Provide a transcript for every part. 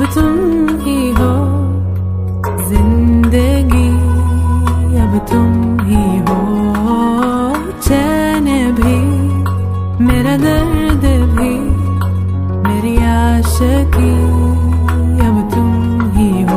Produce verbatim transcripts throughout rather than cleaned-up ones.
अब तुम ही हो जिंदगी, अब तुम ही हो चैन भी, मेरा दर्द भी, मेरी आशिकी, अब तुम ही हो।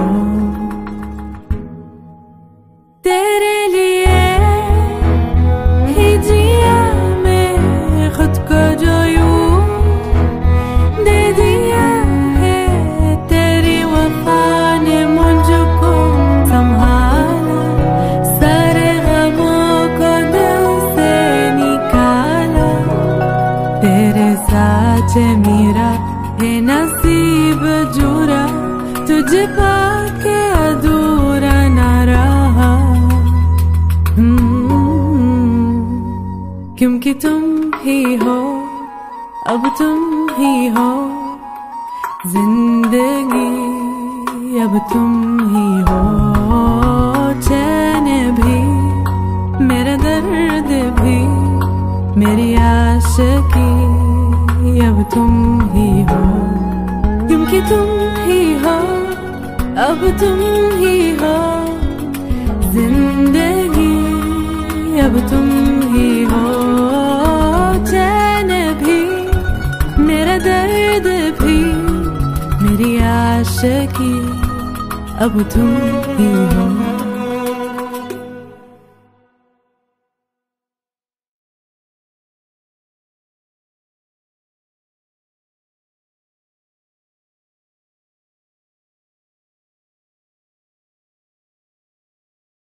तेरे लिए ही जिया मैं खुद को जो यूं दे दिया है, तेरी वफा ने मुझको संभाला, सारे गमों को दिल से निकाला। तेरे साथ मेरा है नसीब जुड़ा, तुझे पाके अधूरा ना रहा, क्योंकि तुम ही हो, अब तुम ही हो जिंदगी, अब तुम ही हो चैन भी, मेरा दर्द भी, मेरी आशिकी, अब तुम ही हो। क्योंकि तुम ही हो, अब तुम ही हो जिंदगी, अब तुम ही हो चैन भी, मेरा दर्द भी, मेरी आशिकी, अब तुम ही हो।